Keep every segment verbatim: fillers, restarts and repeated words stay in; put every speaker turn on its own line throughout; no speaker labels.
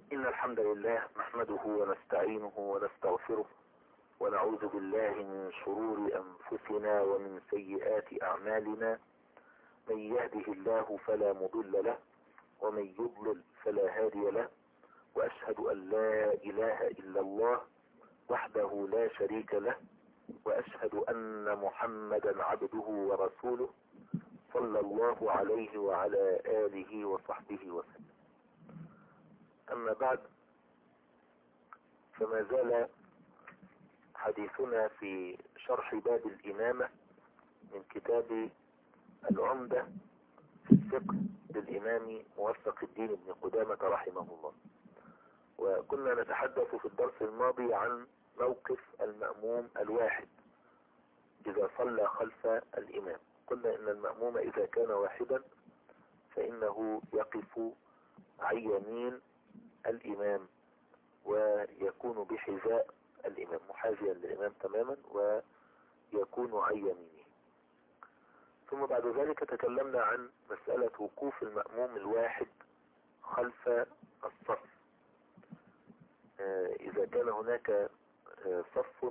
إن الحمد لله نحمده ونستعينه ونستغفره ونعوذ بالله من شرور أنفسنا ومن سيئات أعمالنا. من يهده الله فلا مضل له ومن يضلل فلا هادي له، وأشهد أن لا إله إلا الله وحده لا شريك له، وأشهد أن محمدا عبده ورسوله صلى الله عليه وعلى آله وصحبه وسلم. أما بعد، فما زال حديثنا في شرح باب الإمامة من كتاب العمدة في الفقه للإمام موفق الدين بن قدامة رحمه الله. وكنا نتحدث في الدرس الماضي عن موقف المأموم الواحد إذا صلى خلف الإمام. قلنا إن المأموم إذا كان واحدا فإنه يقف عن يمين الإمام ويكون بحذاء الإمام، محاذيا للإمام تماما ويكون عن يمينه. ثم بعد ذلك تكلمنا عن مسألة وقوف المأموم الواحد خلف الصف. إذا كان هناك صف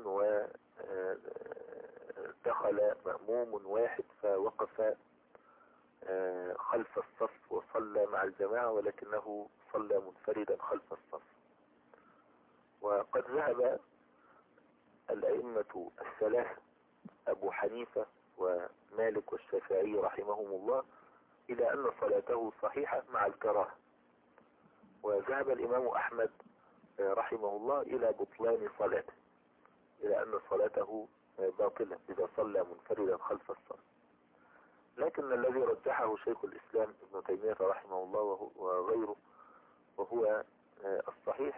ودخل مأموم واحد فوقف خلف الصف وصلى مع الجماعة ولكنه صلى منفردا خلف الصف. وقد ذهب الأئمة الثلاثة أبو حنيفة ومالك والشافعي رحمهم الله إلى أن صلاته صحيحة مع الكراهة، وذهب الإمام أحمد رحمه الله إلى بطلان صلاته، إلى أن صلاته باطلة إذا صلى منفردا خلف الصف. لكن الذي رجحه شيخ الإسلام ابن تيمية رحمه الله وغيره وهو الصحيح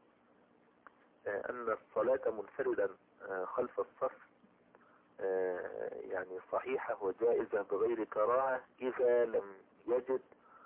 أن الصلاة منفردا خلف الصف يعني صحيحة وجائزة بغير كراهة إذا لم يجد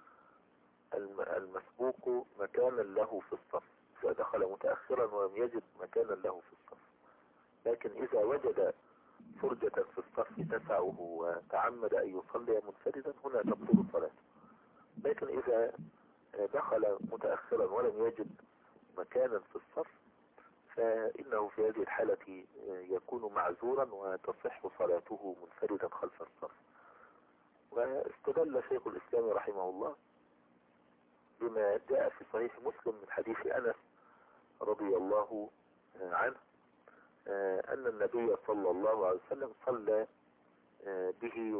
المسبوق مكانا له في الصف، إذا دخل متأخرا ولم يجد مكانا له في الصف. لكن إذا وجد فرجة في الصف تسعه وتعمد أن يصلي منفردا هنا تبطل صلاته. لكن إذا دخل متأخرا ولم يجد مكانا في الصف فإنه في هذه الحالة يكون معذورا وتصح صلاته منفردا خلف الصف. واستدل شيخ الإسلام رحمه الله بما جاء في صحيح مسلم من حديث أنس رضي الله عنه أن النبي صلى الله عليه وسلم صلى به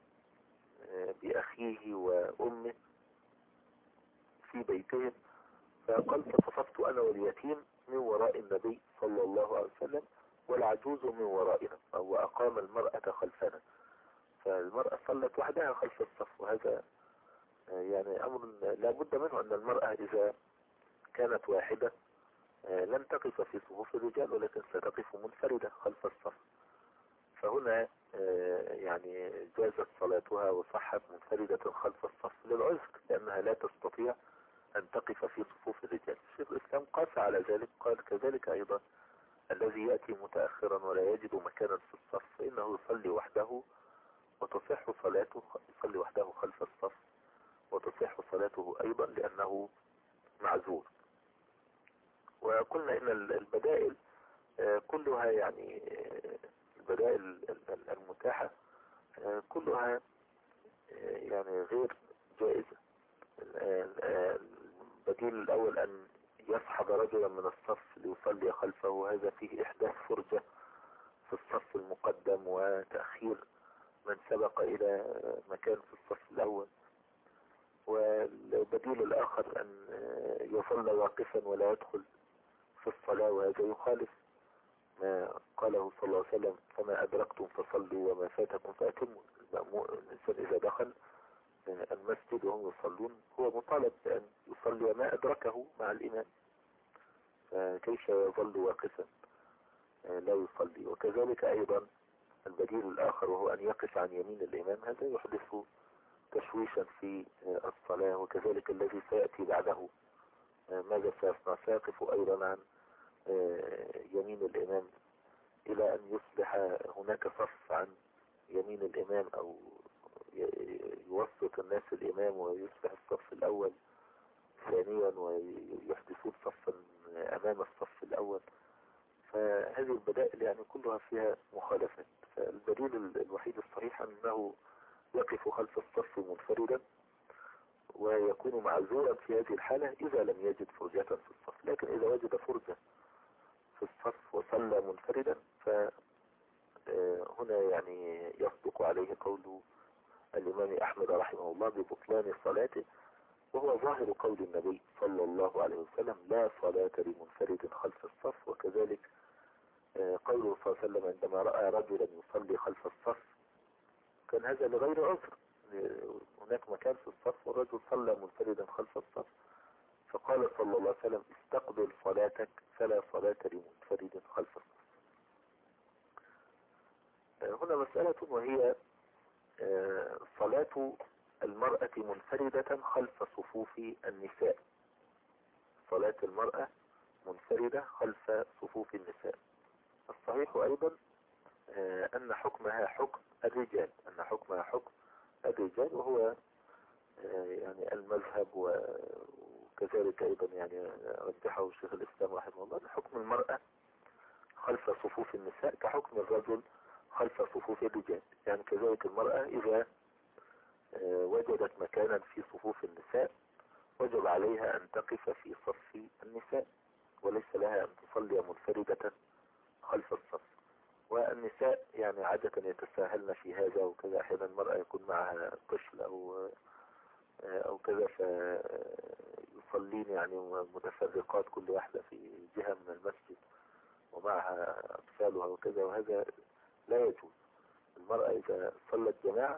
وبأخيه وأمه في بيتهم، فقال فصففت أنا واليتيم من وراء النبي صلى الله عليه وسلم والعجوز من ورائنا، وأقام المرأة خلفنا. فالمرأة صلت وحدها خلف الصف، وهذا يعني أمر لا بد منه، أن المرأة إذا كانت واحدة لن تقف في صفوف الرجال ولكن ستقف منفردة خلف الصف. فهنا يعني جازت صلاتها وصحت منفردة خلف الصف للعذر، لأنها لا تستطيع أن تقف في صفوف الرجال. الشيخ الإسلام قاس على ذلك، قال كذلك أيضا الذي يأتي متأخرا ولا يجد مكانا في الصف فإنه يصلي وحده وتصح صلاته، يصلي وحده خلف الصف وتصح صلاته أيضا لأنه معذور. وقلنا إن البدائل كلها يعني البدائل المتاحة كلها يعني غير جائزة. البديل الأول أن يصحب رجلا من الصف ليصلي خلفه، هذا فيه إحداث فرجة في الصف المقدم وتأخير من سبق إلى مكان في الصف الأول. والبديل الآخر أن يصلى واقفا ولا يدخل في الصلاة، وهذا يخالف ما قاله صلى الله عليه وسلم فما أدركتم فصلوا وما فاتكم فأتموا. الإنسان إذا دخل المسجد وهم يصلون هو مطالب بأن يصلي ما أدركه مع الإمام، فكيف يظل واقفا لا يصلي؟ وكذلك أيضا البديل الآخر وهو أن يقف عن يمين الإمام، هذا يحدث تشويشا في الصلاة. وكذلك الذي سيأتي بعده ماذا سيصنع؟ سيقف أيضا عن يمين الإمام إلى أن يصبح هناك صف عن يمين الإمام أو يوسط الناس الإمام ويصبح الصف الأول ثانيا ويحدثون صفا أمام الصف الأول. فهذه البدائل يعني كلها فيها مخالفات. فالدليل الوحيد الصحيح أنه يقف خلف الصف منفردا ويكون معذورا في هذه الحالة إذا لم يجد فرجة في الصف. لكن إذا وجد فرجة في الصف وصلى منفردا فهنا يعني يصدق عليه قول الإمام أحمد رحمه الله ببطلان صلاته، وهو ظاهر قول النبي صلى الله عليه وسلم: لا صلاة لمنفرد خلف الصف. وكذلك قوله صلى الله عليه وسلم عندما رأى رجلا يصلي خلف الصف كان هذا لغير عذر، هناك مكان في الصف والرجل صلى منفردا خلف الصف، فقال صلى الله عليه وسلم: استقبل صلاتك فلا صلاة لمنفرد خلف الصف. هنا مسألة وهي صلاة المرأة منفردة خلف صفوف النساء. صلاة المرأة منفردة خلف صفوف النساء. الصحيح أيضا أن حكمها حكم الرجال، أن حكمها حكم الرجال، وهو يعني المذهب وكذلك أيضا يعني رجحه الشيخ الإسلام رحمه الله، أن حكم المرأة خلف صفوف النساء كحكم الرجل خلف صفوف الرجال. يعني كذلك المرأة إذا وجدت مكانا في صفوف النساء وجب عليها أن تقف في صف النساء، وليس لها أن تصلي منفردة خلف الصف. والنساء يعني عادة يتساهلن في هذا وكذا، أحيانا المرأة يكون معها طفل أو أو كذا فيصلين يعني متفرقات كل واحدة في جهة من المسجد ومعها أطفالها وكذا، وهذا لا يجوز. المرأة إذا صلت جماعة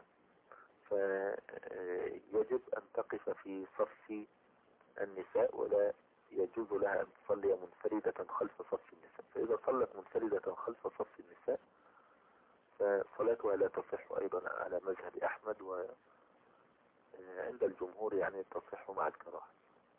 فيجب أن تقف في صف النساء، ولا يجوز لها أن تصلي منفردة خلف صف النساء. فإذا صلت منفردة خلف صف النساء فصلاتها لا تصح أيضا على مذهب أحمد، وعند الجمهور يعني تصح مع الكراهة.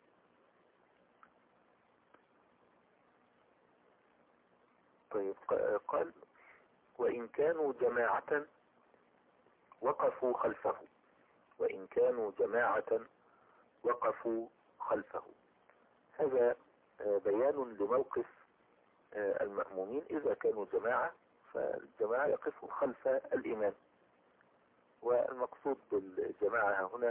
طيب، قال: وإن كانوا جماعة وقفوا خلفه. وإن كانوا جماعة وقفوا خلفه، هذا بيان لموقف المأمومين. إذا كانوا جماعة فالجماعة يقفوا خلف الإمام، والمقصود بالجماعة هنا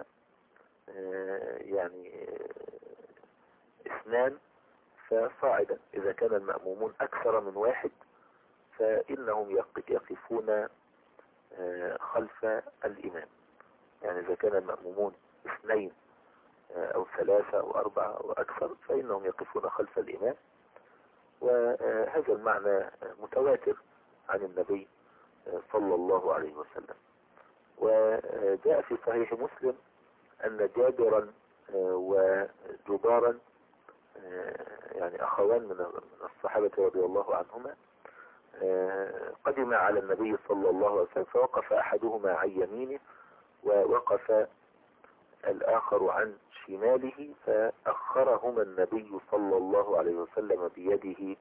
يعني اثنان فصاعدا. إذا كان المأمومون أكثر من واحد فإنهم يقفون خلف الإمام. يعني إذا كان المأمومون اثنين أو ثلاثة أو أربعة أو أكثر فإنهم يقفون خلف الإمام. وهذا المعنى متواتر عن النبي صلى الله عليه وسلم. وجاء في صحيح مسلم أن جابرا وجبارا يعني أخوان من الصحابة رضي الله عنهما قدم على النبي صلى الله عليه وسلم، فوقف أحدهما عن يمينه ووقف الآخر عن شماله، فأخرهما النبي صلى الله عليه وسلم بيده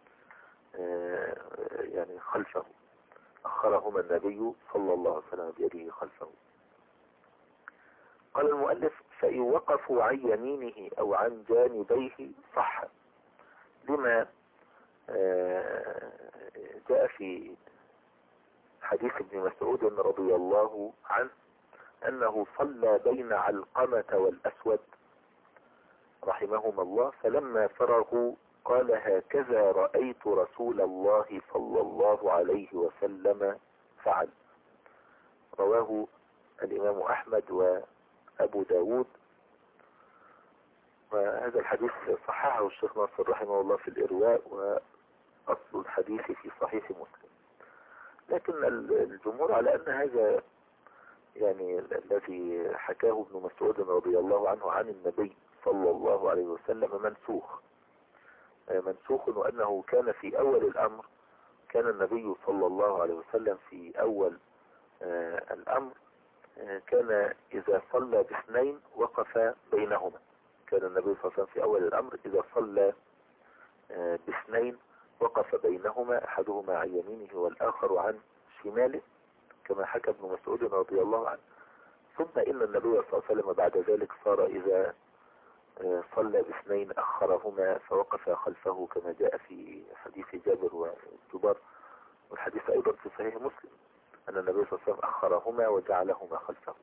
يعني خلفه. أخرهما النبي صلى الله عليه وسلم بيده خلفه. قال المؤلف: فإن وقفوا عن يمينه أو عن جانبيه صح، لما جاء في حديث ابن مسعود رضي الله عنه أنه صلى بين علقمة والأسود رحمهما الله، فلما فرغوا قال: هكذا رأيت رسول الله صلى الله عليه وسلم فعل. رواه الإمام أحمد وأبو داود. وهذا الحديث صححه الشيخ ناصر رحمه الله في الإرواء، وأصل الحديث في صحيح مسلم. لكن الجمهور على أن هذا يعني الذي حكاه ابن مسعود رضي الله عنه عن النبي صلى الله عليه وسلم منسوخ منسوخ وأنه كان في أول الأمر، كان النبي صلى الله عليه وسلم في أول الأمر كان إذا صلى باثنين وقف بينهما. كان النبي صلى الله عليه وسلم في أول الأمر إذا صلى باثنين وقف بينهما، أحدهما عن يمينه والآخر عن شماله، كما حكى ابن مسعود رضي الله عنه. ثم إن النبي صلى الله عليه وسلم بعد ذلك صار إذا صلى باثنين أخرهما فوقف خلفه كما جاء في حديث جابر والجبر، والحديث أيضا في صحيح مسلم أن النبي صلى الله عليه وسلم أخرهما وجعلهما خلفه.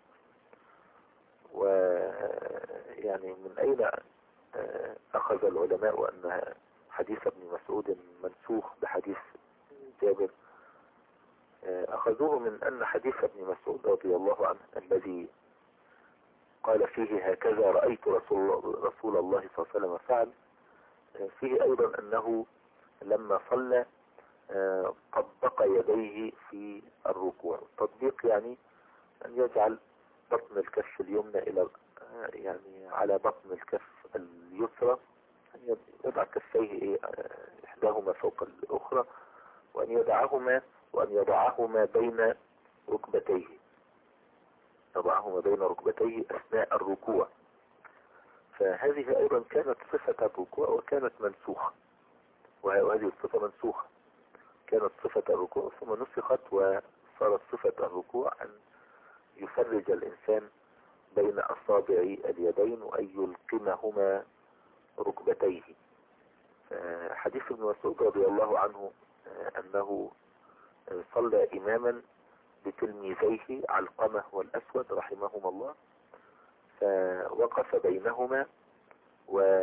ويعني من أين أخذ العلماء أن حديث ابن مسعود منسوخ بحديث جابر؟ أخذوه من أن حديث ابن مسعود رضي الله عنه الذي قال فيه هكذا رأيت رسول, رسول الله صلى الله عليه وسلم فعل، فيه أيضا أنه لما صلى طبق يديه في الركوع. التطبيق يعني أن يجعل بطن الكف اليمنى إلى يعني على بطن الكف اليسرى، أن يضع كفيه إحداهما فوق الأخرى، وأن يضعهما وأن يضعهما بين ركبتيه يضعهما بين ركبتيه أثناء الركوع. فهذه أيضا كانت صفة الركوع وكانت منسوخة، وهذه الصفة منسوخة، كانت صفة الركوع ثم نسخت وصارت صفة الركوع أن يفرج الإنسان بين أصابع اليدين وأن يلقمهما ركبتيه. حديث ابن مسعود رضي الله عنه أنه صلى إماما بتلميذيه علقمة والأسود رحمهما الله، فوقف بينهما و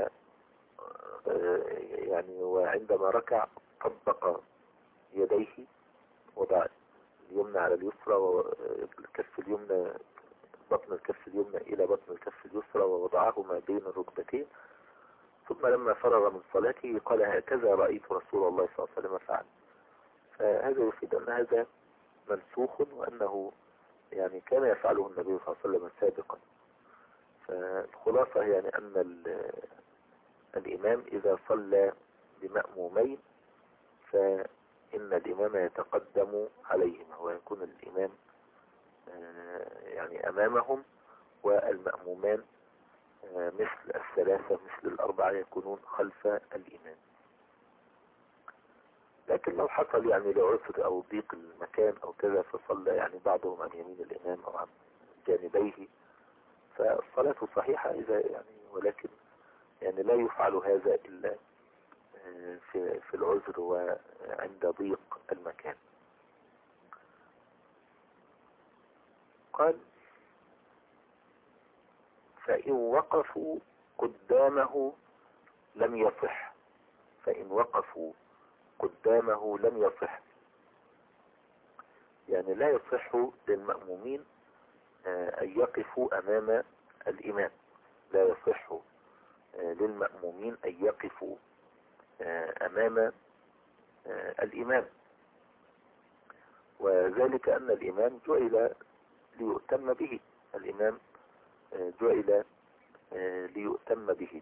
يعني وعندما ركع طبق يديه، وضع اليمنى على اليسرى والكف اليمنى بطن الكف اليمنى إلى بطن الكف اليسرى ووضعهما بين الركبتين، ثم لما فرغ من صلاته قال هكذا رأيت رسول الله صلى الله عليه وسلم فعل. فهذا يفيد أن هذا منسوخ، وأنه يعني كان يفعله النبي صلى الله عليه وسلم سابقا. فالخلاصة يعني أن الإمام إذا صلى بمأمومين فإن الإمام يتقدم عليهما ويكون الإمام يعني أمامهم، والمأمومان مثل الثلاثة مثل الأربعة يكونون خلف الإمام. لكن لو حصل يعني لعسر أو ضيق المكان أو كذا فصلى يعني بعضهم عن يمين الإمام أو عن جانبيه فالصلاة صحيحة إذا يعني، ولكن يعني لا يفعل هذا إلا في في العذر وعند ضيق المكان. قال فإن وقفوا قدامه لم يصح فإن وقفوا قدامه لم يصح يعني لا يصح للمأمومين أن يقفوا أمام الإمام، لا يصح للمأمومين أن يقفوا أمام الإمام، وذلك أن الإمام جعل ليؤتم به الإمام جعل ليؤتم به.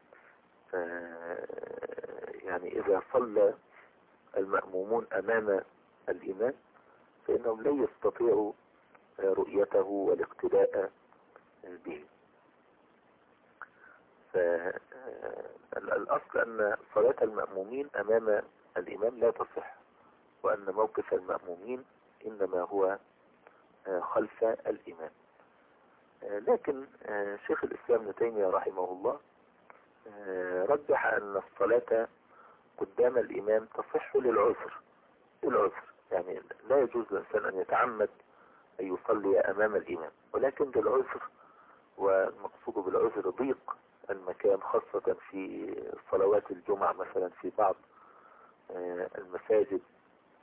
يعني إذا صلى المأمومون أمام الإمام فإنهم لا يستطيعوا رؤيته والاقتداء به. فالأصل أن صلاة المأمومين أمام الإمام لا تصح، وأن موقف المأمومين إنما هو خلف الإمام. لكن شيخ الإسلام ابن تيمية رحمه الله رجح أن الصلاة قدام الإمام تصح للعذر للعذر يعني لا يجوز للإنسان أن يتعمد أن يصلي أمام الإمام، ولكن للعذر، والمقصود بالعذر ضيق المكان خاصة في صلوات الجمعة مثلا في بعض المساجد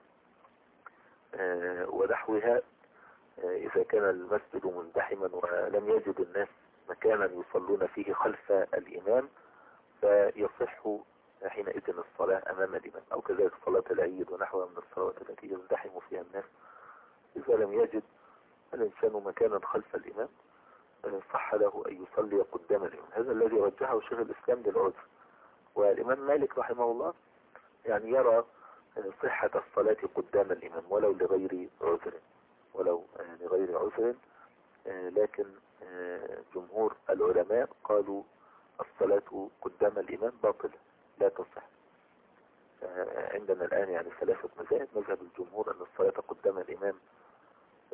ونحوها، إذا كان المسجد مزدحما ولم يجد الناس مكانا يصلون فيه خلف الإمام فيصح حينئذ الصلاة أمام الإمام، أو كذلك صلاة العيد ونحوها من الصلوات التي يزدحم فيها الناس، إذا لم يجد الإنسان مكانا خلف الإمام صح له أن يصلي قدام الإمام. هذا الذي رجحه شيخ الإسلام للعذر. والإمام مالك رحمه الله يعني يرى صحة الصلاة قدام الإمام ولو لغير عذر ولو لغير عذر لكن جمهور العلماء قالوا الصلاة قدام الإمام باطلة لا تصح. عندنا الآن يعني ثلاثة مذاهب. مذهب الجمهور أن الصلاة قدام الإمام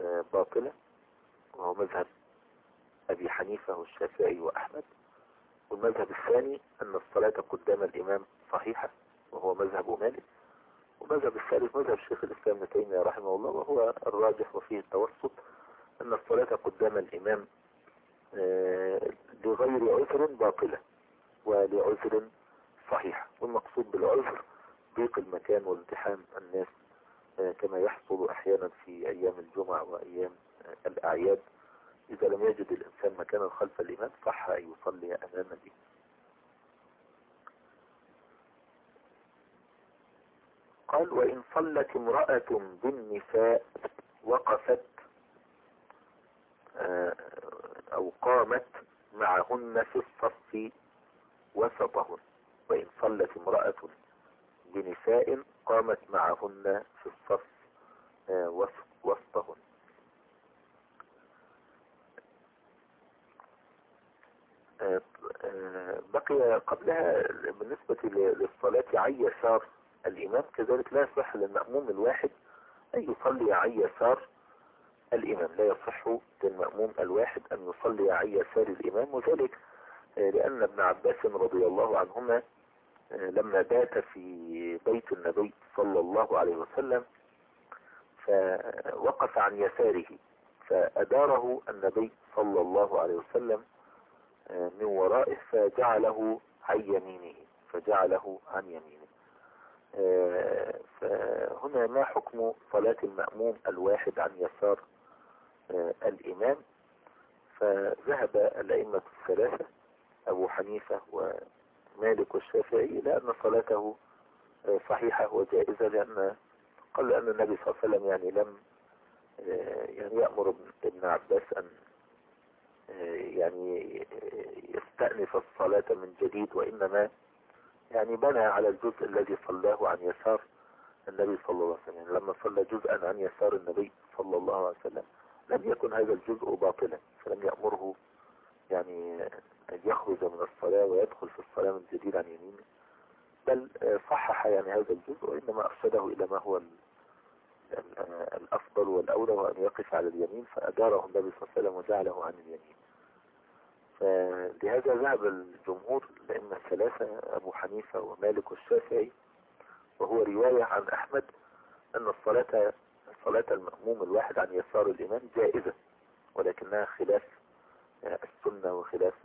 باطلة، وهو مذهب أبي حنيفة والشافعي وأحمد. والمذهب الثاني أن الصلاة قدام الإمام صحيحة وهو مذهب مالك. والمذهب الثالث مذهب شيخ الإسلام ابن تيمية رحمه الله وهو الراجح وفيه التوسط، أن الصلاة قدام الإمام لغير عذر باطلة ولعذر صحيح. والمقصود بالعذر ضيق المكان وازدحام الناس كما يحصل أحيانا في أيام الجمعة وأيام الأعياد. إذا لم يجد الإنسان مكانا خلف الإمام صح أن يصلي أمامه. قال وإن صلت امرأة بالنساء وقفت أو قامت معهن في الصف وسطهن. وإن صلت امرأة بنساء قامت معهن في الصف وسطهن. بقي قبلها بالنسبة للصلاة عن يسار الإمام كذلك لا يصح للمأموم الواحد أن يصلي عن يسار الإمام. لا يصح للمأموم الواحد أن يصلي عن يسار الإمام، وذلك لأن ابن عباس رضي الله عنهما لما بات في بيت النبي صلى الله عليه وسلم فوقف عن يساره فأداره النبي صلى الله عليه وسلم من ورائه فجعله عن يمينه فجعله عن يمينه. فهنا ما حكم صلاة المأموم الواحد عن يسار الإمام؟ فذهب الأئمة الثلاثة أبو حنيفة ومالك والشافعي إلى أن صلاته صحيحة وجائزة، لأن قال أن النبي صلى الله عليه وسلم يعني لم يعني يأمر ابن عباس أن يعني يستأنف الصلاة من جديد، وإنما يعني بنى على الجزء الذي صلاه عن يسار النبي صلى الله عليه وسلم. لما صلى جزءا عن يسار النبي صلى الله عليه وسلم لم يكن هذا الجزء باطلا، فلم يأمره يعني أن يخرج من الصلاة ويدخل في الصلاة من جديد عن يمينه، بل صحح يعني هذا الجزء، وإنما أرشده إلى ما هو الأفضل والأولى وأن يقف على اليمين، فأداره النبي صلى الله عليه وسلم وجعله عن اليمين. فلهذا ذهب الجمهور الأئمة الثلاثة أبو حنيفة ومالك والشافعي، وهو رواية عن أحمد، أن الصلاة صلاة المأموم الواحد عن يسار الإمام جائزة، ولكنها خلاف السنة وخلاف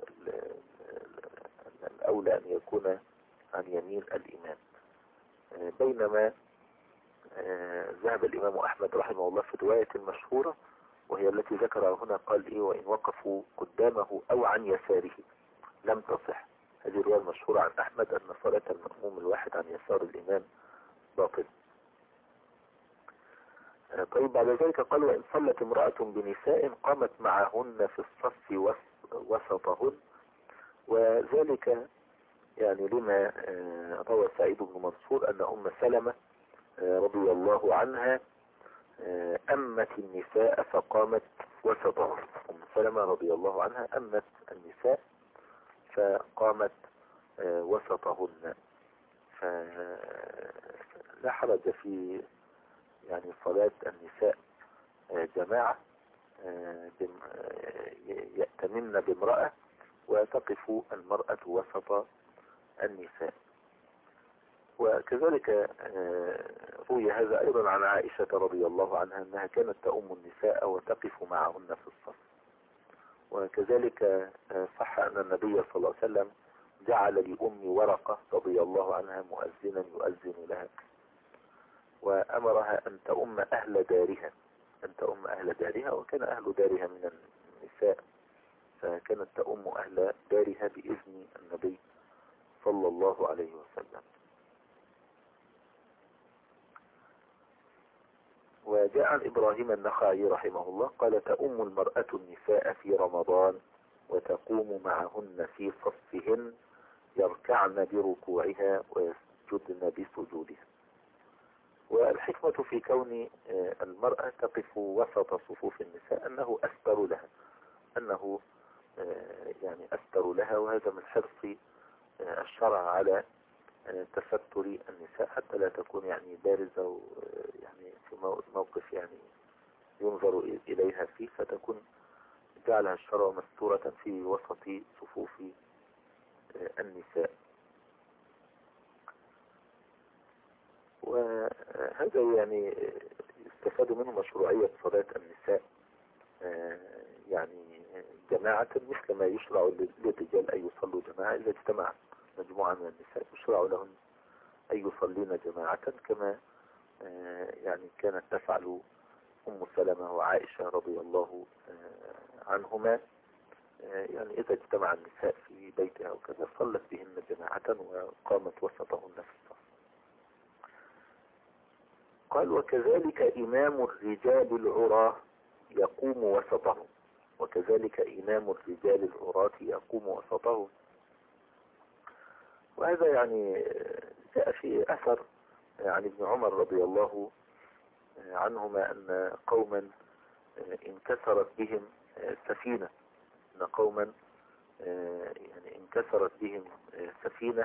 الأولى أن يكون عن يمين الإمام. بينما ذهب الإمام أحمد رحمه الله في رواية مشهورة وهي التي ذكرها هنا، قال إيه وإن وقفوا قدامه أو عن يساره لم تصح. هذه الرواية المشهورة عن أحمد أن صلاة المأموم الواحد عن يسار الإمام باطل. طيب بعد ذلك قال وإن صلت امرأة بنساء قامت معهن في الصف وسطهن، وذلك يعني لما روى سعيد بن منصور أن أم سلمة رضي الله عنها أمت النساء فقامت وسطهن. أم سلمة رضي الله عنها أمت النساء فقامت وسطهن. فلا حرج في يعني صلاة النساء جماعة يأتمن بامرأة وتقف المرأة وسط النساء. وكذلك روي هذا أيضا عن عائشة رضي الله عنها أنها كانت تؤم النساء وتقف معهن في الصف. وكذلك صح أن النبي صلى الله عليه وسلم جعل لأم ورقة رضي الله عنها مؤذنا يؤذن لها، وأمرها أن تؤم أهل دارها أن تؤم أهل دارها وكان أهل دارها من النساء، فكانت تؤم أهل دارها بإذن النبي صلى الله عليه وسلم. وجاء عن إبراهيم النخعي رحمه الله قال تؤم المرأة النساء في رمضان وتقوم معهن في صفهن يركعن بركوعها ويسجدن بسجودها. والحكمة في كون المرأة تقف وسط صفوف النساء أنه أستر لها أنه يعني أستر لها وهذا من حرص الشرع على تستر النساء حتى لا تكون يعني بارزة يعني في موقف يعني ينظر إليها فيه، فتكون جعلها الشرع مستورة في وسط صفوف النساء. وهذا يعني يستفاد منه مشروعية صلاة النساء يعني جماعة، مثل ما يشرع للرجال أن يصلوا جماعة. إذا اجتمع مجموعة من النساء يشرع لهن أن يصلين جماعة، كما يعني كانت تفعل أم سلمة وعائشة رضي الله عنهما. يعني إذا اجتمع النساء في بيتها وكذا صلت بهن جماعة وقامت وسطهن في الصف. قال وكذلك إمام الرجال العراة يقوم وسطهم، وكذلك إمام الرجال العراة يقوم وسطهم. وهذا يعني جاء في أثر عن ابن عمر رضي الله عنهما أن قوما انكسرت بهم سفينة أن قوما يعني انكسرت بهم سفينة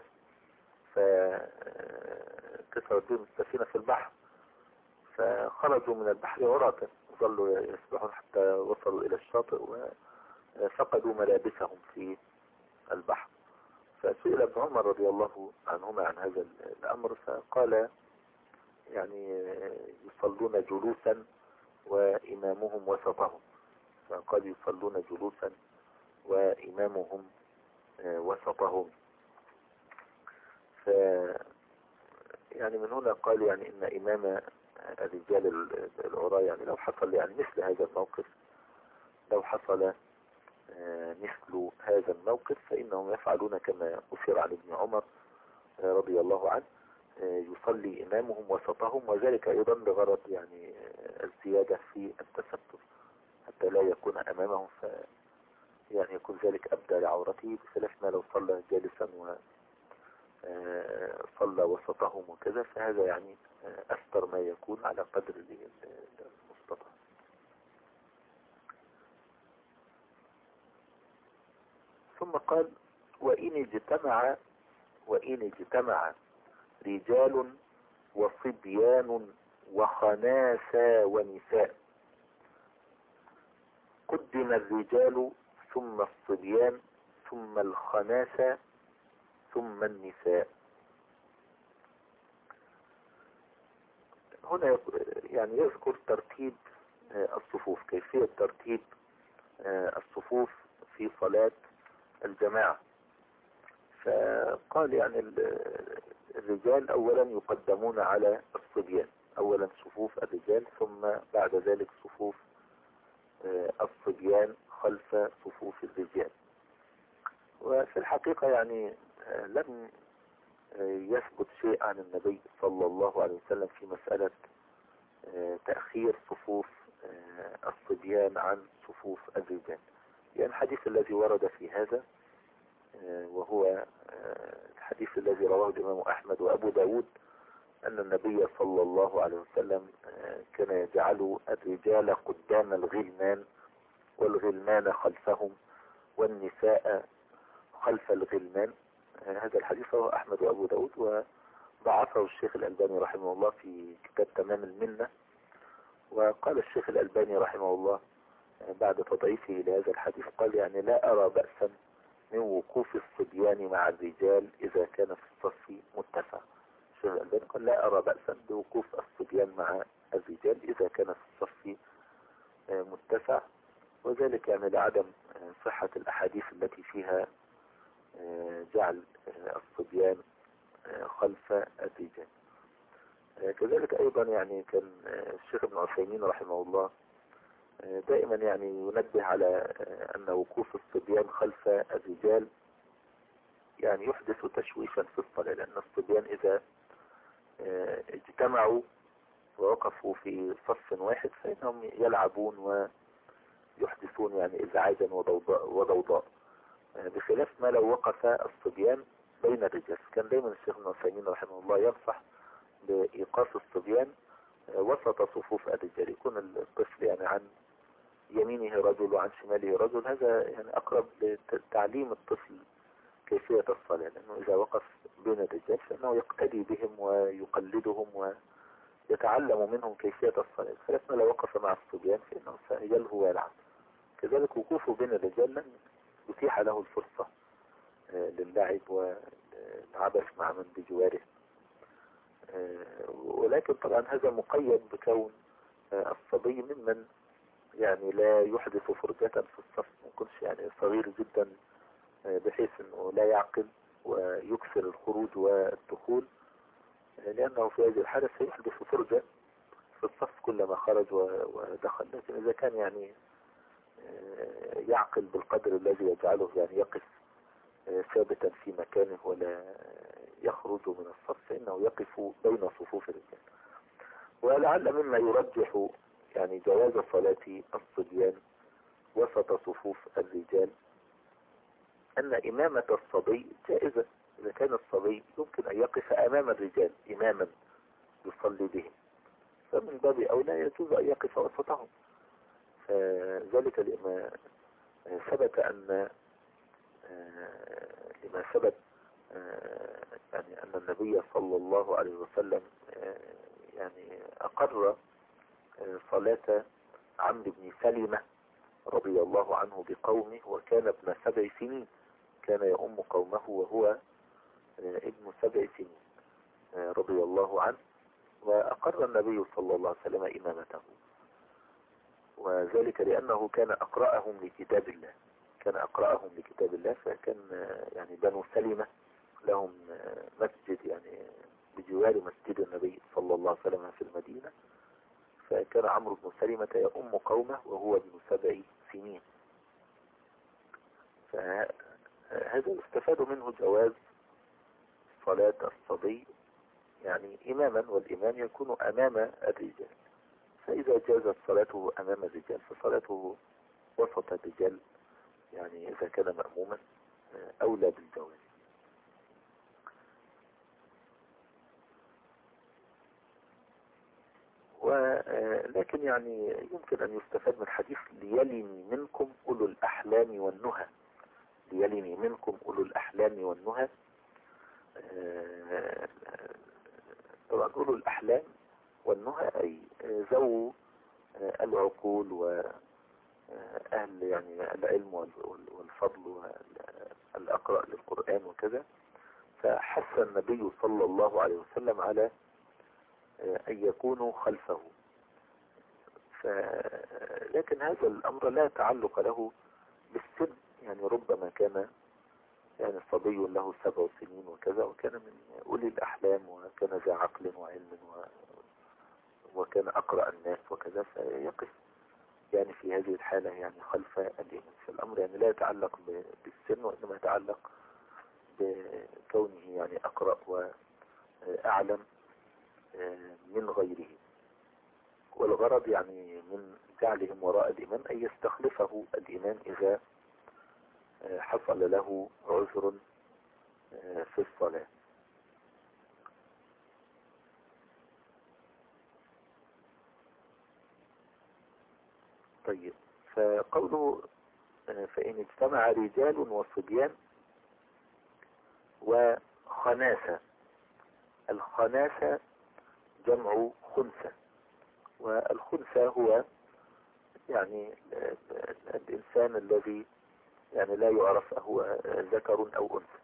فانكسرت بهم السفينة في البحر، فخرجوا من البحر عراة، ظلوا يسبحون حتى وصلوا إلى الشاطئ وفقدوا ملابسهم في البحر. فسئل ابن عمر رضي الله عنهما عن هذا الأمر فقال يعني يصلون جلوسا وإمامهم وسطهم، فقال يصلون جلوسا وإمامهم وسطهم. ف يعني من هنا قال يعني إن إمام الرجال العراة يعني لو حصل يعني مثل هذا الموقف لو حصل مثل هذا الموقف فإنهم يفعلون كما أثر عن ابن عمر رضي الله عنه، يصلي إمامهم وسطهم، وذلك أيضا بغرض يعني الزيادة في التستر حتى لا يكون أمامهم ف يعني يكون ذلك أبدى لعورته، بخلاف ما لو صلى جالسا وصلى وسطهم وكذا، فهذا يعني أستر ما يكون على قدر المستطاع. ثم قال وإن اجتمع وإن اجتمع رجال وصبيان وخناسا ونساء قدم الرجال ثم الصبيان ثم الخناسة ثم النساء. هنا يعني يذكر ترتيب الصفوف، كيفية ترتيب الصفوف في صلاة الجماعة. فقال يعني الرجال أولا يقدمون على الصبيان، أولا صفوف الرجال ثم بعد ذلك صفوف الصبيان خلف صفوف الرجال. وفي الحقيقة يعني لم يثبت شيء عن النبي صلى الله عليه وسلم في مسألة تأخير صفوف الصبيان عن صفوف الرجال. يعني الحديث الذي ورد في هذا وهو الحديث الذي رواه الإمام أحمد وأبو داود أن النبي صلى الله عليه وسلم كان يجعل الرجال قدام الغلمان والغلمان خلفهم والنساء خلف الغلمان. هذا الحديث رواه أحمد وأبو داود وضعفه الشيخ الألباني رحمه الله في كتاب تمام المنة. وقال الشيخ الألباني رحمه الله بعد تضعيفه لهذا الحديث قال يعني لا أرى بأسا من وقوف الصبيان مع الرجال إذا كان في الصف متسع. الشيخ الألباني قال لا أرى بأسا بوقوف الصبيان مع الرجال إذا كان في الصف متسع، وذلك يعني لعدم صحة الأحاديث التي فيها جعل الصبيان خلف الرجال. كذلك أيضا يعني كان الشيخ ابن عثيمين رحمه الله دائما يعني ينبه على أن وقوف الصبيان خلف الرجال يعني يحدث تشويشا في الصلاة، لأن الصبيان إذا اجتمعوا ووقفوا في صف واحد فإنهم يلعبون ويحدثون يعني إزعاجا وضوضاء, وضوضاء بخلاف ما لو وقف الصبيان بين الرجال. كان دائما الشيخ ابن عثيمين رحمه الله ينصح بإيقاف الصبيان وسط صفوف الرجال، يكون الطفل يعني عن يمينه رجل وعن شماله رجل. هذا يعني أقرب لتعليم الطفل كيفية الصلاة، لأنه إذا وقف بين الرجال فإنه يقتدي بهم ويقلدهم ويتعلم منهم كيفية الصلاة، خلاف ما لو وقف مع الصبيان فإنه سيلهو ويلعب. كذلك وقوفه بين الرجال لن يتيح له الفرصة للعب والعبث مع من بجواره. ولكن طبعا هذا مقيد بكون الصبي ممن يعني لا يحدث فرجة في الصف، ما يكونش يعني صغير جدا بحيث انه لا يعقل ويكثر الخروج والدخول، لانه في هذه الحالة سيحدث فرجة في الصف كلما خرج ودخل. لكن اذا كان يعني يعقل بالقدر الذي يجعله يعني يقف ثابتا في مكانه ولا يخرج من الصف، فإنه يقف بين صفوف الرجال. ولعل مما يرجح يعني جواز صلاة الصبيان وسط صفوف الرجال أن إمامة الصبي جائزة. إذا كان الصبي يمكن أن يقف أمام الرجال إماما يصلي بهم، فمن باب أولى يجوز أن يقف وسطهم. فذلك لما ثبت أن لما ثبت يعني أن النبي صلى الله عليه وسلم يعني أقر صلاة عمرو بن سلمة رضي الله عنه بقومه، وكان ابن سبع سنين، كان يؤم قومه وهو ابن سبع سنين رضي الله عنه، وأقر النبي صلى الله عليه وسلم إمامته، وذلك لأنه كان أقرأهم لكتاب الله كان أقرأهم لكتاب الله فكان يعني بنو سلمة لهم مسجد يعني بجوار مسجد النبي صلى الله عليه وسلم في المدينة، فكان عمرو بن سلمة يؤم قومه وهو ابن سبع سنين. فهذا يستفاد منه جواز صلاة الصبي يعني إماما، والإمام يكون أمام الرجال، فإذا جازت صلاته أمام الرجال فصلاته وسط الرجال يعني إذا كان مأموما أولى بالجواز. ولكن يعني يمكن أن يستفاد من حديث ليلني منكم أولو الأحلام والنهى. ليلني منكم أولو الأحلام والنهى، طبعا أولو الأحلام والنهى أي ذو العقول وأهل يعني العلم والفضل والأقرأ للقرآن وكذا. فحث النبي صلى الله عليه وسلم على أن يكونوا خلفه. لكن هذا الأمر لا تعلق له بالسن، يعني ربما كان يعني صبي له سبع سنين وكذا وكان من أولي الأحلام وكان ذا عقل وعلم وكان أقرأ الناس وكذا، فيقف يعني في هذه الحالة يعني خلف الإمام. فالأمر يعني لا يتعلق بالسن، وإنما يتعلق بكونه يعني أقرأ وأعلم من غيره. والغرض يعني من جعلهم وراء الإمام أن يستخلفه الإمام إذا حصل له عذر في الصلاة. طيب، فقوله فإن اجتمع رجال وصبيان وخناثة. الخناثة جمع خنثى، والخنثى هو يعني الإنسان الذي يعني لا يعرف هو ذكر أو أنثى.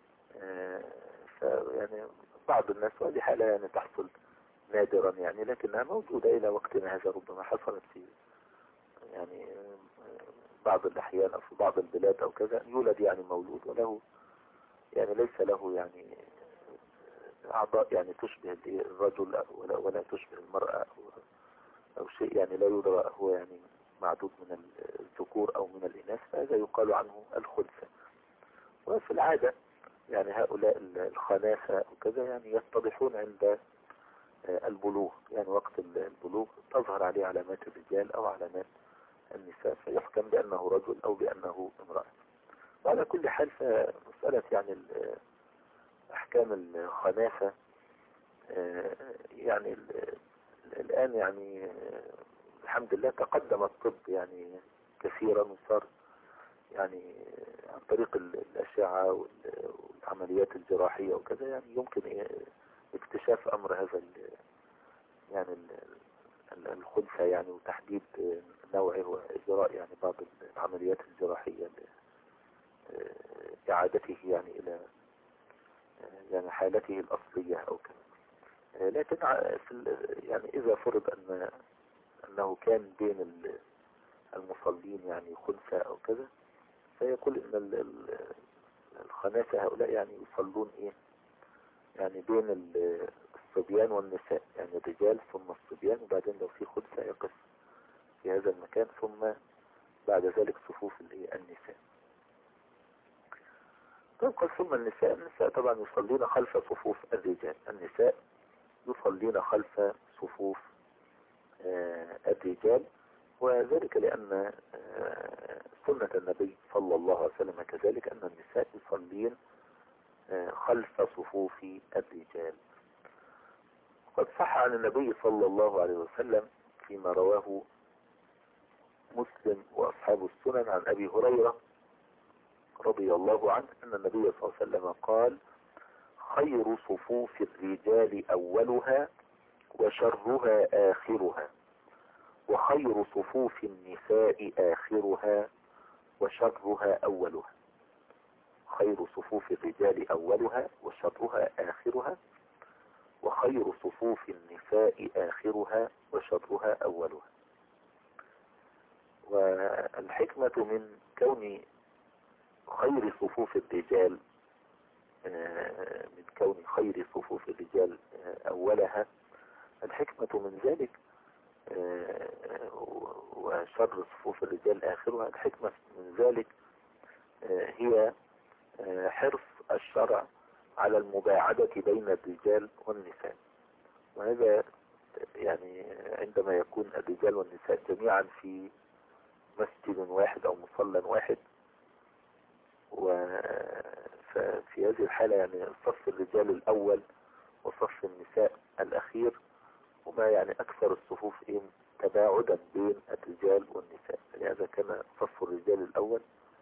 فيعني بعض الناس وهذه حالة يعني تحصل نادرا يعني، لكنها موجودة إلى وقتنا هذا، ربما حصلت في يعني بعض الأحيان أو في بعض البلاد أو كذا، يولد يعني مولود وله يعني ليس له يعني أعضاء يعني تشبه الرجل ولا, ولا تشبه المرأة أو, أو شيء يعني لا يدرى هو يعني معدود من الذكور أو من الإناث، فهذا يقال عنه الخنثى. وفي العادة يعني هؤلاء الخناثة وكذا يعني يتضحون عند البلوغ، يعني وقت البلوغ تظهر عليه علامات الرجال أو علامات النساء، فيحكم بأنه رجل أو بأنه امرأة. وعلى كل حال فمسألة يعني أحكام الخناثة يعني الآن يعني الحمد لله تقدم الطب يعني كثيرا، وصار يعني عن طريق الأشعة والعمليات الجراحية وكذا يعني يمكن اكتشاف أمر هذا يعني الخنثى يعني وتحديد نوعه وإجراء يعني بعض العمليات الجراحية إعادته يعني إلى يعني حالته الأصلية أو كذا. لكن في يعني إذا فرض أن أنه كان بين المصلين يعني خنثى أو كذا، فيقول إن الخناثة هؤلاء يعني يصلون إيه يعني بين الصبيان والنساء، يعني الرجال ثم الصبيان، وبعدين لو في خنثى يقف في هذا المكان، ثم بعد ذلك صفوف النساء. تنقل ثم النساء، النساء طبعا يصلين خلف صفوف الرجال، النساء يصلين خلف صفوف آه الرجال، وذلك لأن آه سنة النبي صلى الله عليه وسلم كذلك أن النساء يصلين آه خلف صفوف الرجال. قد صح عن النبي صلى الله عليه وسلم فيما رواه مسلم وأصحاب السنن عن أبي هريرة رضي الله عنه أن النبي صلى الله عليه وسلم قال: خير صفوف الرجال أولها وشرها آخرها، وخير صفوف النساء آخرها وشرها أولها. خير صفوف الرجال أولها وشرها آخرها، وخير صفوف النساء آخرها وشرها أولها. والحكمة من كون خير صفوف الرجال من كون خير صفوف الرجال أولها، الحكمة من ذلك وشر صفوف الرجال آخرها، الحكمة من ذلك هي حرص الشرع على المباعدة بين الرجال والنساء. وهذا يعني عندما يكون الرجال والنساء جميعا في مسجد واحد أو مصلى واحد، وفي هذه الحالة يعني صف الرجال الأول وصف النساء الأخير هما يعني أكثر الصفوف تباعدا بين الرجال والنساء، لهذا كان صف الرجال الأول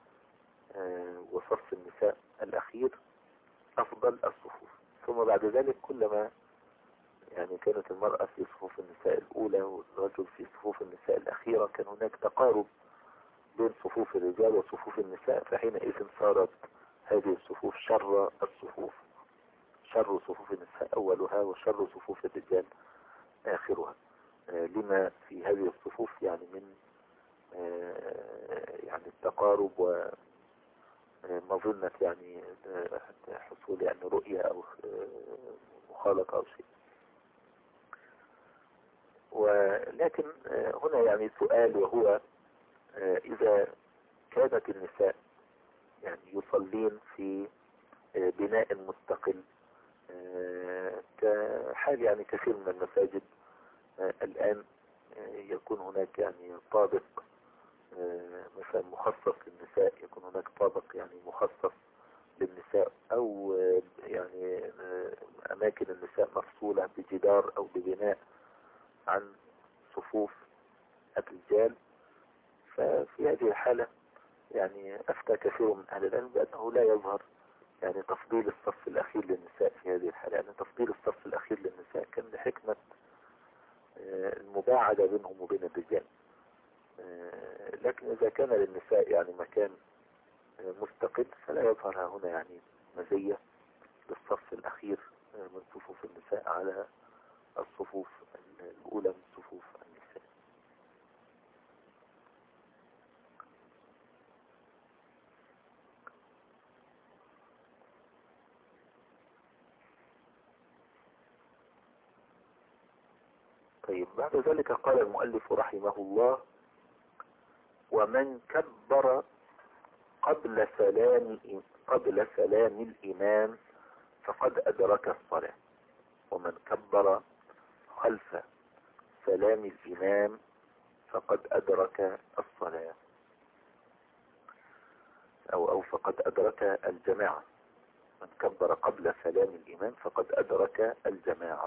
وصف النساء الأخير أفضل الصفوف. ثم بعد ذلك كلما يعني كانت المرأة في صفوف النساء الأولى والرجل في صفوف النساء الأخيرة، كان هناك تقارب بين صفوف الرجال وصفوف النساء، فحينئذ صارت هذه الصفوف شر الصفوف، شر صفوف النساء أولها وشر صفوف الرجال آخرها، لما في هذه الصفوف يعني من يعني التقارب ومظنة يعني حصول يعني رؤية أو مخالطة أو شيء. ولكن هنا يعني سؤال، وهو إذا كانت النساء يعني يصلين في بناء مستقل كحال يعني كثير من المساجد الآن يكون هناك يعني طابق مثلا مخصص للنساء، يكون هناك طابق يعني مخصص للنساء، أو يعني أماكن النساء مفصولة بجدار أو ببناء عن صفوف الرجال. ففي هذه الحالة يعني أفتى كثير من أهل العلم بأنه لا يظهر يعني تفضيل الصف الأخير للنساء في هذه الحالة، يعني تفضيل الصف الأخير للنساء كان لحكمة المباعدة بينهم وبين الرجال. لكن إذا كان للنساء يعني مكان مستقل فلا يظهر هنا يعني مزية للصف الأخير من صفوف النساء على الصفوف الأولى من صفوف النساء. طيب بعد ذلك قال المؤلف رحمه الله: ومن كبر قبل سلام قبل سلام الإمام فقد أدرك الصلاة، ومن كبر خلف سلام الإمام فقد أدرك الصلاة، أو أو فقد أدرك الجماعة. من كبر قبل سلام الإمام فقد أدرك الجماعة.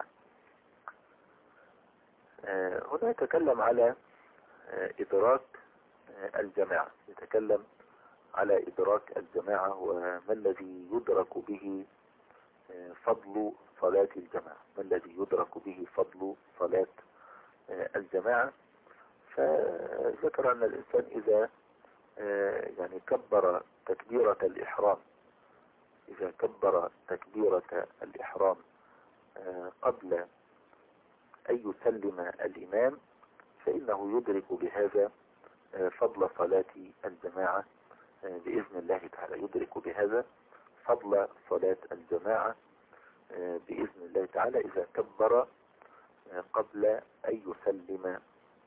هنا يتكلم على إدراك الجماعة، يتكلم على إدراك الجماعة وما الذي يدرك به فضل صلاة الجماعة، ما الذي يدرك به فضل صلاة الجماعة. فذكر أن الإنسان إذا يعني كبر تكبيرة الإحرام، إذا كبر تكبيرة الإحرام قبل أن يسلم الإمام فإنه يدرك بهذا فضل صلاة الجماعة بإذن الله تعالى، يدرك بهذا فضل صلاة الجماعة بإذن الله تعالى إذا كبر قبل أن يسلم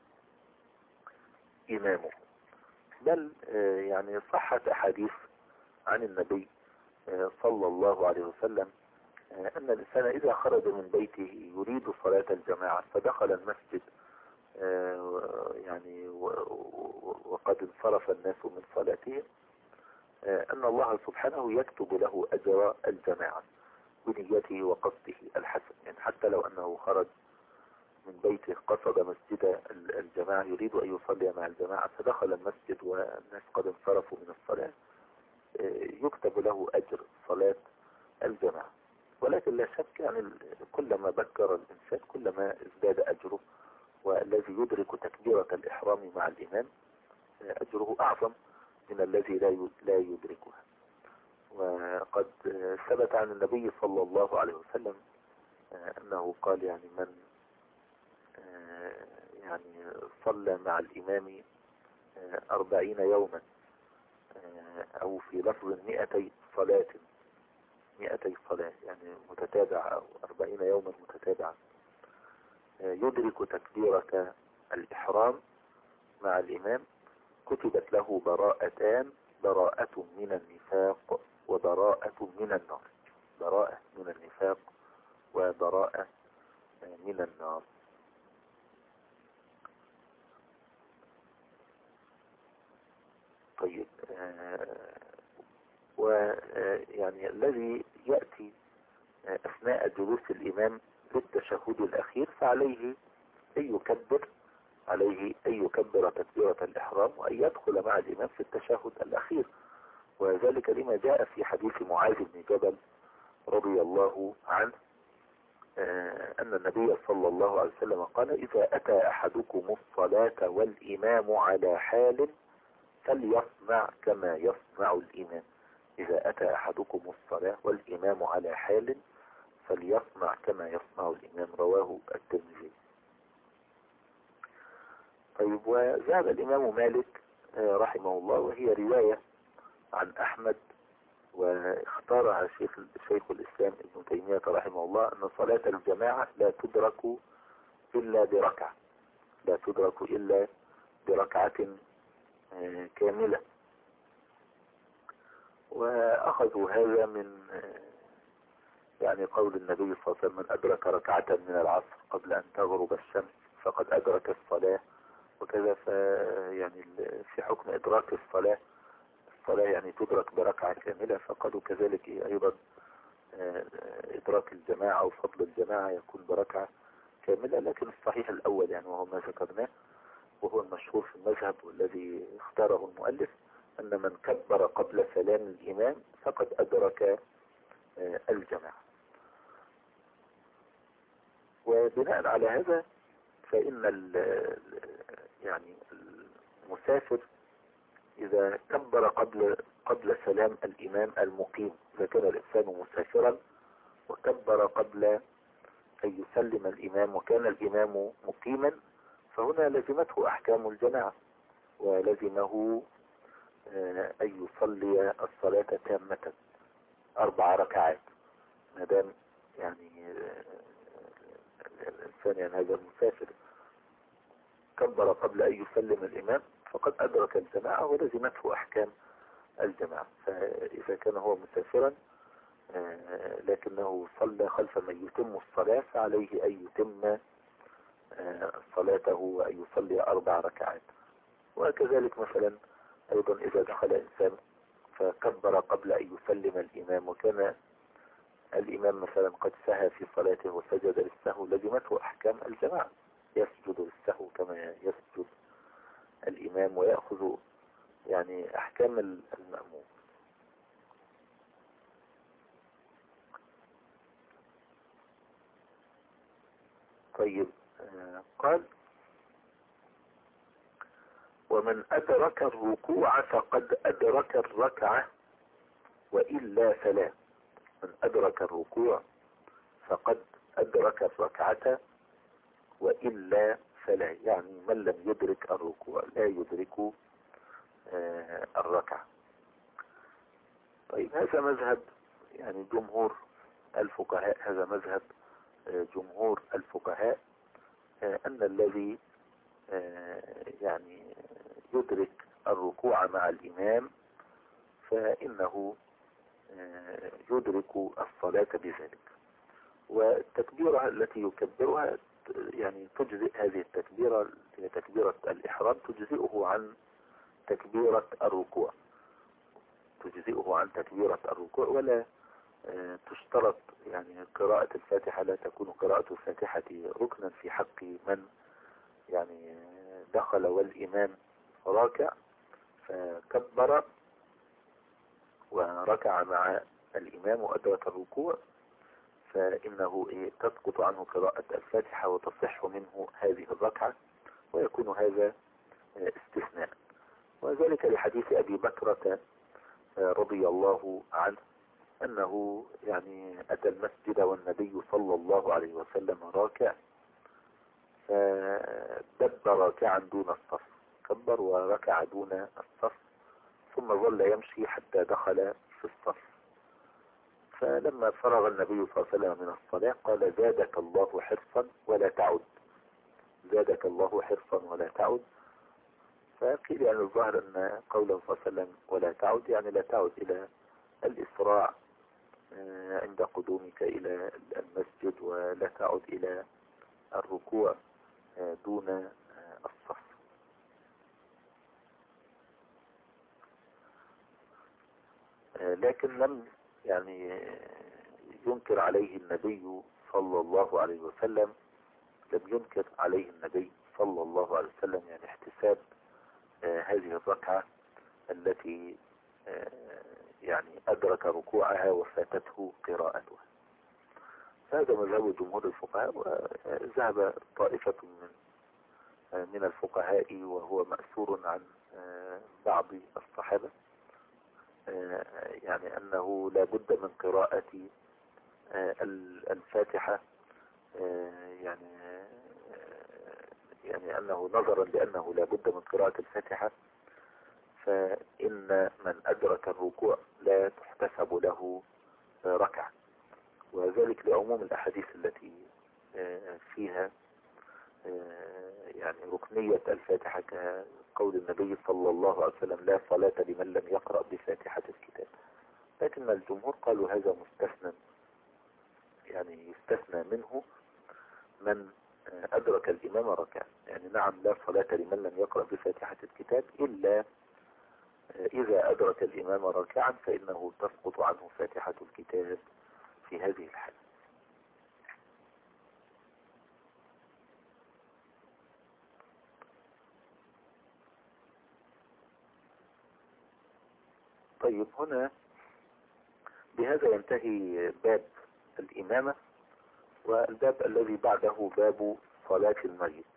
إمامه. بل يعني صحت أحاديث عن النبي صلى الله عليه وسلم أن الإنسان إذا خرج من بيته يريد صلاة الجماعة فدخل المسجد يعني وقد انصرف الناس من صلاتهم أن الله سبحانه يكتب له أجر الجماعة بنيته وقصده الحسن. يعني حتى لو أنه خرج من بيته قصد مسجد الجماعة يريد أن يصلي مع الجماعة فدخل المسجد والناس قد انصرفوا من الصلاة يكتب له أجر صلاة الجماعة. ولكن لا شك يعني كلما بكر الإنسان كلما ازداد أجره، والذي يدرك تكبيرة الإحرام مع الإمام أجره أعظم من الذي لا يدركها. وقد ثبت عن النبي صلى الله عليه وسلم أنه قال يعني من يعني صلى مع الإمام أربعين يوما أو في لفظ مئتي صلاة مئتي صلاة يعني متتابعة أو أربعين يوما متتابعة يدرك تكبيرة الإحرام مع الإمام كتبت له براءتان، براءة من النفاق وبراءة من النار، براءة من النفاق وبراءة من النار. طيب ويعني الذي يأتي أثناء جلوس الإمام للتشهد الأخير فعليه أن يكبر عليه أن يكبر تكبيرة الإحرام وأن يدخل مع الإمام في التشهد الأخير، وذلك لما جاء في حديث معاذ بن جبل رضي الله عنه أن النبي صلى الله عليه وسلم قال إذا أتى أحدكم الصلاة والإمام على حال فليصنع كما يصنع الإمام. إذا أتى أحدكم الصلاة والإمام على حال فليصنع كما يصنع الإمام، رواه الترمذي. طيب وذهب الإمام مالك رحمه الله وهي رواية عن أحمد واختارها شيخ شيخ الإسلام ابن تيمية رحمه الله أن صلاة الجماعة لا تدرك إلا بركعة، لا تدرك إلا بركعة كاملة. وأخذوا هذا من يعني قول النبي صلى الله عليه وسلم من أدرك ركعة من العصر قبل أن تغرب الشمس فقد أدرك الصلاة، وكذا يعني في حكم إدراك الصلاة الصلاة يعني تدرك بركعة كاملة، فقالوا كذلك أيضا إدراك الجماعة أو فضل الجماعة يكون بركعة كاملة. لكن الصحيح الأول يعني وهو ما ذكرناه وهو المشهور في المذهب والذي اختاره المؤلف أن من كبر قبل سلام الإمام فقد أدرك الجماعة. وبناء على هذا فإن يعني المسافر إذا كبر قبل قبل سلام الإمام المقيم، إذا كان الإنسان مسافرا وكبر قبل أن يسلم الإمام وكان الإمام مقيما فهنا لزمته أحكام الجماعة ولزمه أن يصلي الصلاة تامة أربع ركعات ما دام يعني الإنسان يعني هذا المسافر كبر قبل أن يسلم الإمام فقد أدرك الجماعة ولزمته أحكام الجماعة. فإذا كان هو مسافرا لكنه صلى خلف من يتم الصلاة فعليه أن يتم صلاته وأن يصلي أربع ركعات. وكذلك مثلا أيضا إذا دخل إنسان فكبر قبل أن يسلم الإمام وكان الإمام مثلا قد سهى في صلاته وسجد للسهو لزمته أحكام الجماعة، يسجد للسهو كما يسجد الإمام ويأخذ يعني أحكام المأموم. طيب قال ومن أدرك الركوع فقد أدرك الركعة وإلا فلا. من أدرك الركوع فقد أدرك الركعة وإلا فلا، يعني من لم يدرك الركوع لا يدرك آه الركعة. طيب هذا مذهب يعني جمهور الفقهاء، هذا مذهب آه جمهور الفقهاء آه أن الذي آه يعني يدرك الركوع مع الإمام فإنه آه يدرك الصلاة بذلك. والتكبيرة التي يكبرها يعني تجزئ، هذه التكبيرة هي تكبيرة الإحرام، تجزئه عن تكبيرة الركوع، تجزئه عن تكبيرة الركوع، ولا تشترط يعني قراءة الفاتحة، لا تكون قراءة الفاتحة ركنا في حق من يعني دخل والإمام راكع فكبر وركع مع الإمام وأدرك الركوع، فإنه إيه تسقط عنه قراءة الفاتحة وتصح منه هذه الركعة، ويكون هذا استثناء. وذلك لحديث أبي بكرة رضي الله عنه أنه يعني أتى المسجد والنبي صلى الله عليه وسلم راكع، فدب راكعا دون الصف، كبر وركع دون الصف، ثم ظل يمشي حتى دخل في الصف. فلما فرغ النبي صلى الله عليه وسلم من الصلاة قال زادك الله حرصا ولا تعد، زادك الله حرصا ولا تعد. فقيل يعني الظاهر أن قوله صلى الله عليه وسلم ولا تعد يعني لا تعد إلى الإسراع عند قدومك إلى المسجد، ولا تعد إلى الركوع دون الصف. لكن لم يعني ينكر عليه النبي صلى الله عليه وسلم، لم ينكر عليه النبي صلى الله عليه وسلم يعني احتساب هذه الركعة التي يعني أدرك ركوعها وفاتته قراءتها. هذا مذهب جمهور الفقهاء. وذهب طائفة من من الفقهاء وهو مأثور عن بعض الصحابة يعني أنه لا بد من قراءة الفاتحة، يعني يعني أنه نظرا لأنه لا بد من قراءة الفاتحة فإن من أدرك الركوع لا تحتسب له ركعة، وذلك لعموم الأحاديث التي فيها يعني ركنية الفاتحة، كقول النبي صلى الله عليه وسلم لا صلاة لمن لم يقرأ بفاتحة الكتاب. لكن الجمهور قالوا هذا مستثنى، يعني يستثنى منه من أدرك الإمام ركعة، يعني نعم لا صلاة لمن لم يقرأ بفاتحة الكتاب إلا إذا أدرك الإمام راكعا فإنه تسقط عنه فاتحة الكتاب في هذه الحالة. طيب هنا بهذا ينتهي باب الإمامة، والباب الذي بعده باب صلاة الميت.